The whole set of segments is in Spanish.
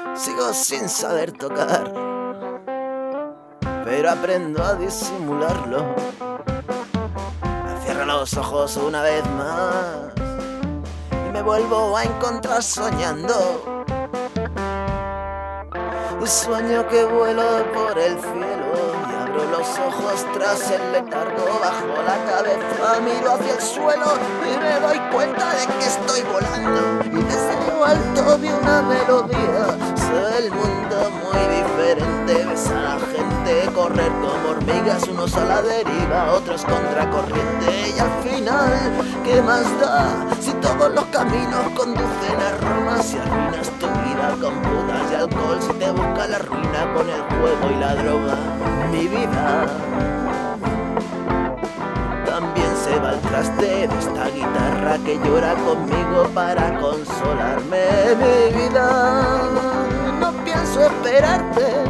Sigo sin saber tocar, pero aprendo a disimularlo. Me cierro los ojos una vez más y me vuelvo a encontrar soñando. Y sueño que vuelo por el cielo y abro los ojos tras el letargo. Bajo la cabeza, miro hacia el suelo y me doy cuenta de que estoy volando. Y desde lo alto vi una melodía. Se ve el mundo muy diferente. Ves a la gente correr como hormigas, unos a la deriva, otros contracorriente. Y al final, ¿qué más da? Si todos los caminos conducen a Roma, si arruinas tu vida con putas y alcohol, si te busca la ruina con el juego y la droga. Mi vida también se va al traste de esta guitarra que llora conmigo para consolarme. Mi vida, no pienso esperarte,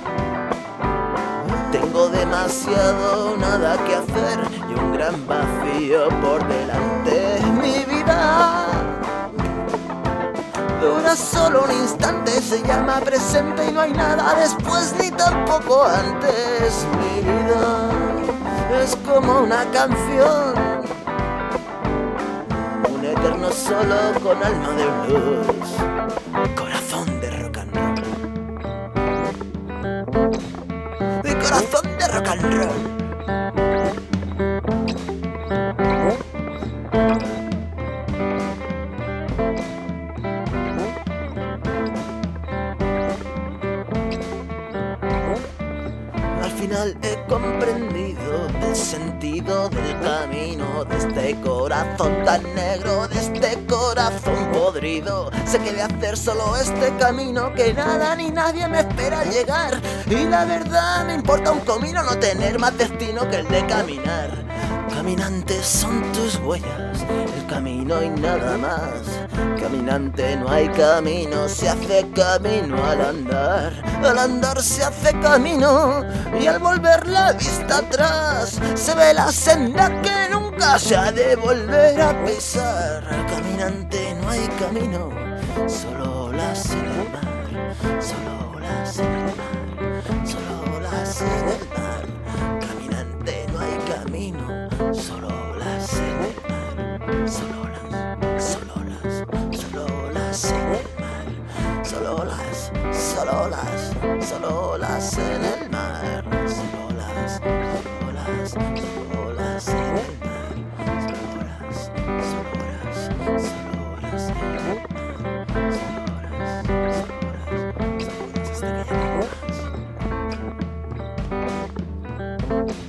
tengo demasiado nada que hacer y un gran vacío por delante. Mi vida dura solo un instante, se llama presente y no hay nada después ni tampoco antes. Mi vida es como una canción, un eterno solo con alma de blues, corazón de rock and roll, mi corazón de rock and roll. Al final he comprendido el sentido del camino, de este corazón tan negro, de este corazón podrido. Sé que de hacer solo este camino, que nada ni nadie me espera al llegar. Y la verdad me importa un comino no tener más destino que el de caminar. Caminantes son tus huellas, el camino y nada más. Caminante no hay camino, se hace camino al andar. Al andar se hace camino y al volver la vista atrás se ve la senda que nunca se ha de volver a pisar. Caminante no hay camino, solo olas en el mar, solo olas en el mar, solo olas en el mar. Caminante no hay camino, solo olas en el mar, solo olas, solo olas, solo olas en el mar, solo olas, solo olas, solo olas en el mar, solo olas, solo olas, solo olas en el mar, solo olas, solo olas, solo olas en el mar, solo olas, solo olas, solo olas hasta que llegue más.